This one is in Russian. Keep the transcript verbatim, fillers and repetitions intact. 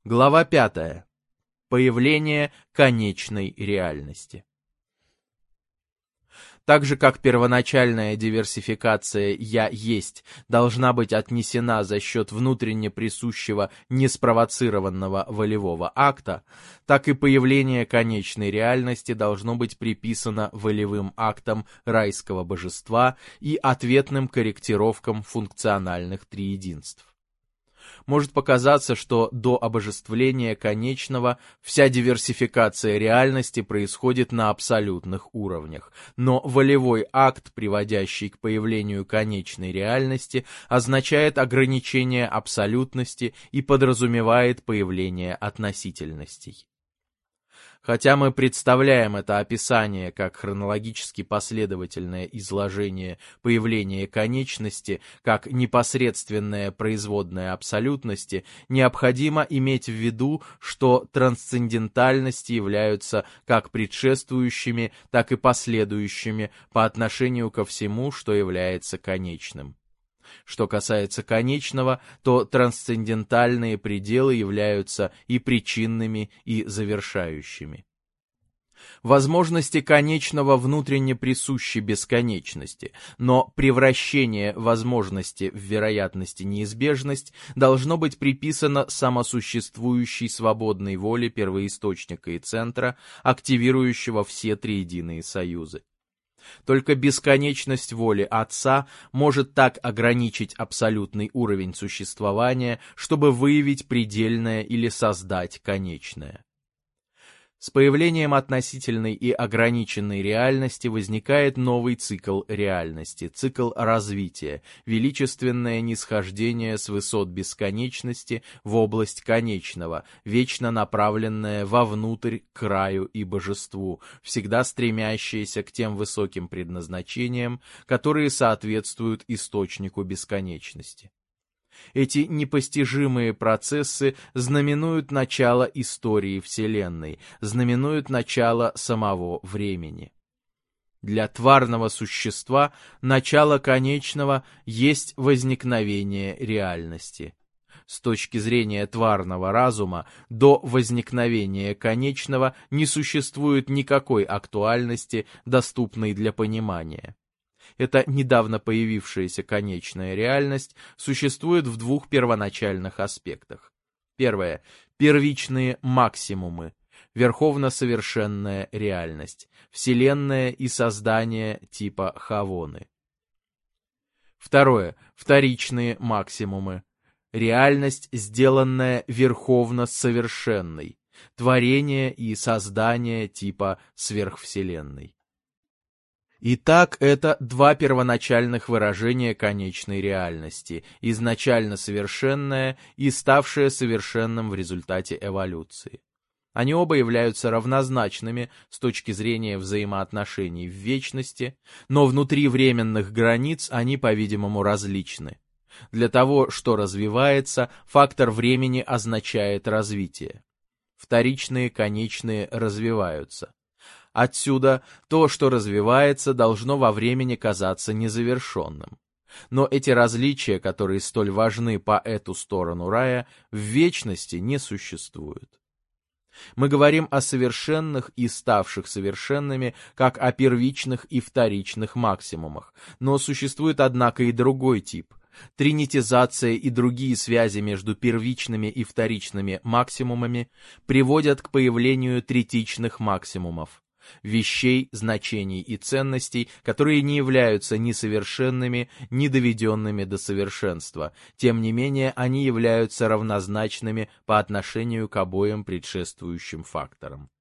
Глава пятая. Появление конечной реальности. Так же, как первоначальная диверсификация «я есть» должна быть отнесена за счет внутренне присущего неспровоцированного волевого акта, так и появление конечной реальности должно быть приписано волевым актам райского божества и ответным корректировкам функциональных триединств. Может показаться, что до обожествления конечного вся диверсификация реальности происходит на абсолютных уровнях, но волевой акт, приводящий к появлению конечной реальности, означает ограничение абсолютности и подразумевает появление относительностей. Хотя мы представляем это описание как хронологически последовательное изложение появления конечности, как непосредственное производное абсолютности, необходимо иметь в виду, что трансцендентальности являются как предшествующими, так и последующими по отношению ко всему, что является конечным. Что касается конечного, то трансцендентальные пределы являются и причинными, и завершающими. Возможности конечного внутренне присущи бесконечности, но превращение возможности в вероятность и неизбежность должно быть приписано самосуществующей свободной воле первоисточника и центра, активирующего все триединые союзы. Только бесконечность воли Отца может так ограничить абсолютный уровень существования, чтобы выявить предельное или создать конечное. С появлением относительной и ограниченной реальности возникает новый цикл реальности, цикл развития, величественное нисхождение с высот бесконечности в область конечного, вечно направленное вовнутрь к краю и божеству, всегда стремящееся к тем высоким предназначениям, которые соответствуют источнику бесконечности. Эти непостижимые процессы знаменуют начало истории Вселенной, знаменуют начало самого времени. Для тварного существа начало конечного есть возникновение реальности. С точки зрения тварного разума, до возникновения конечного не существует никакой актуальности, доступной для понимания. Эта недавно появившаяся конечная реальность существует в двух первоначальных аспектах. Первое. Первичные максимумы. Верховно-совершенная реальность. Вселенная и создание типа Хавоны. Второе. Вторичные максимумы. Реальность, сделанная верховно-совершенной. Творение и создание типа сверхвселенной. Итак, это два первоначальных выражения конечной реальности, изначально совершенное и ставшее совершенным в результате эволюции. Они оба являются равнозначными с точки зрения взаимоотношений в вечности, но внутри временных границ они, по-видимому, различны. Для того, что развивается, фактор времени означает развитие. Вторичные конечные развиваются. Отсюда то, что развивается, должно во времени казаться незавершенным. Но эти различия, которые столь важны по эту сторону рая, в вечности не существуют. Мы говорим о совершенных и ставших совершенными, как о первичных и вторичных максимумах, но существует, однако, и другой тип. Тринитизация и другие связи между первичными и вторичными максимумами приводят к появлению третичных максимумов. Вещей, значений и ценностей, которые не являются ни совершенными, ни доведенными до совершенства. Тем не менее, они являются равнозначными по отношению к обоим предшествующим факторам.